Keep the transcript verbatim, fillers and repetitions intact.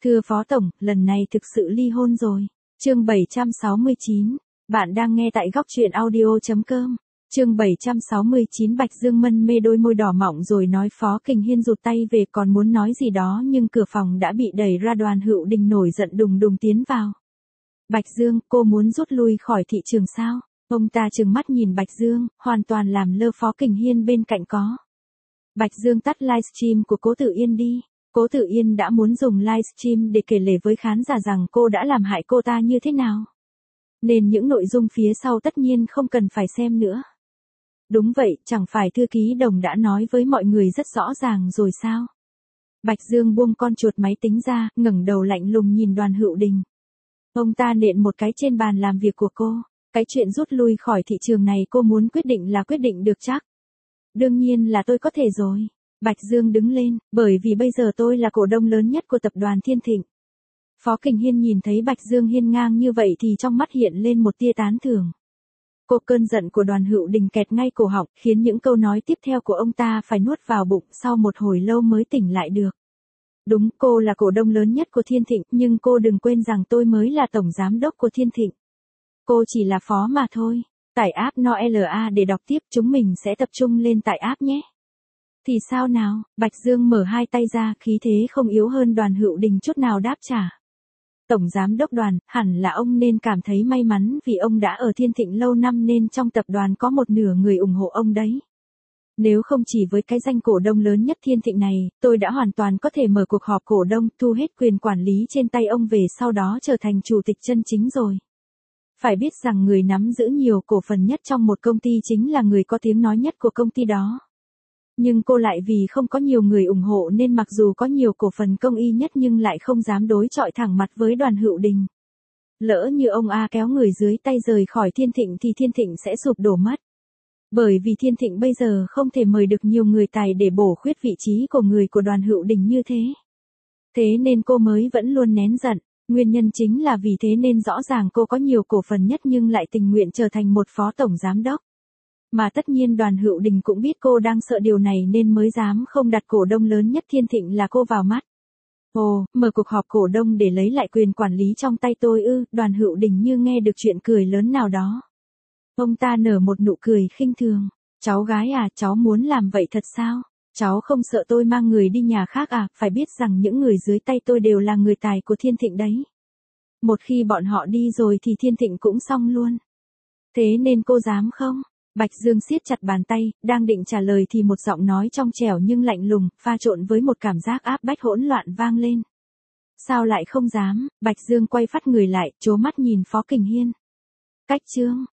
Thưa Phó Tổng, lần này thực sự ly hôn rồi. Chương bảy trăm sáu mươi chín. Bạn đang nghe tại góc truyện audio chấm com. Chương bảy trăm sáu mươi chín. Bạch Dương mân mê đôi môi đỏ mọng rồi nói. Phó Kình Hiên rụt tay về còn muốn nói gì đó nhưng cửa phòng đã bị đẩy ra. Đoàn Hữu Đình nổi giận đùng đùng tiến vào. Bạch Dương, cô muốn rút lui khỏi thị trường sao? Ông ta trừng mắt nhìn Bạch Dương, hoàn toàn làm lơ Phó Kình Hiên bên cạnh có. Bạch Dương tắt livestream của Cố Tử Yên đi. Cố Tử Yên đã muốn dùng livestream để kể lể với khán giả rằng cô đã làm hại cô ta như thế nào. Nên những nội dung phía sau tất nhiên không cần phải xem nữa. Đúng vậy, chẳng phải thư ký Đồng đã nói với mọi người rất rõ ràng rồi sao? Bạch Dương buông con chuột máy tính ra, ngẩng đầu lạnh lùng nhìn Đoàn Hữu Đình. Ông ta nện một cái trên bàn làm việc của cô. Cái chuyện rút lui khỏi thị trường này cô muốn quyết định là quyết định được chắc. Đương nhiên là tôi có thể rồi. Bạch Dương đứng lên, bởi vì bây giờ tôi là cổ đông lớn nhất của tập đoàn Thiên Thịnh. Phó Kình Hiên nhìn thấy Bạch Dương hiên ngang như vậy thì trong mắt hiện lên một tia tán thưởng. Cô cơn giận của Đoàn Hữu Đình kẹt ngay cổ họng, khiến những câu nói tiếp theo của ông ta phải nuốt vào bụng sau một hồi lâu mới tỉnh lại được. Đúng, cô là cổ đông lớn nhất của Thiên Thịnh, nhưng cô đừng quên rằng tôi mới là tổng giám đốc của Thiên Thịnh. Cô chỉ là phó mà thôi. Tải app Noela để đọc tiếp, chúng mình sẽ tập trung lên tải app nhé. Thì sao nào? Bạch Dương mở hai tay ra, khí thế không yếu hơn Đoàn Hữu Đình chút nào đáp trả. Tổng giám đốc Đoàn, hẳn là ông nên cảm thấy may mắn vì ông đã ở Thiên Thịnh lâu năm nên trong tập đoàn có một nửa người ủng hộ ông đấy. Nếu không chỉ với cái danh cổ đông lớn nhất Thiên Thịnh này, tôi đã hoàn toàn có thể mở cuộc họp cổ đông, thu hết quyền quản lý trên tay ông về sau đó trở thành chủ tịch chân chính rồi. Phải biết rằng người nắm giữ nhiều cổ phần nhất trong một công ty chính là người có tiếng nói nhất của công ty đó. Nhưng cô lại vì không có nhiều người ủng hộ nên mặc dù có nhiều cổ phần công y nhất nhưng lại không dám đối chọi thẳng mặt với Đoàn Hữu Đình. Lỡ như ông A kéo người dưới tay rời khỏi Thiên Thịnh thì Thiên Thịnh sẽ sụp đổ mất. Bởi vì Thiên Thịnh bây giờ không thể mời được nhiều người tài để bổ khuyết vị trí của người của Đoàn Hữu Đình như thế. Thế nên cô mới vẫn luôn nén giận. Nguyên nhân chính là vì thế nên rõ ràng cô có nhiều cổ phần nhất nhưng lại tình nguyện trở thành một phó tổng giám đốc. Mà tất nhiên Đoàn Hữu Đình cũng biết cô đang sợ điều này nên mới dám không đặt cổ đông lớn nhất Thiên Thịnh là cô vào mắt. Ồ, mở cuộc họp cổ đông để lấy lại quyền quản lý trong tay tôi ư? Đoàn Hữu Đình như nghe được chuyện cười lớn nào đó. Ông ta nở một nụ cười khinh thường. Cháu gái à, cháu muốn làm vậy thật sao? Cháu không sợ tôi mang người đi nhà khác à? Phải biết rằng những người dưới tay tôi đều là người tài của Thiên Thịnh đấy. Một khi bọn họ đi rồi thì Thiên Thịnh cũng xong luôn. Thế nên cô dám không? Bạch Dương siết chặt bàn tay, đang định trả lời thì một giọng nói trong trẻo nhưng lạnh lùng, pha trộn với một cảm giác áp bách hỗn loạn vang lên. Sao lại không dám? Bạch Dương quay phát người lại, trố mắt nhìn Phó Kình Hiên. Cách chương,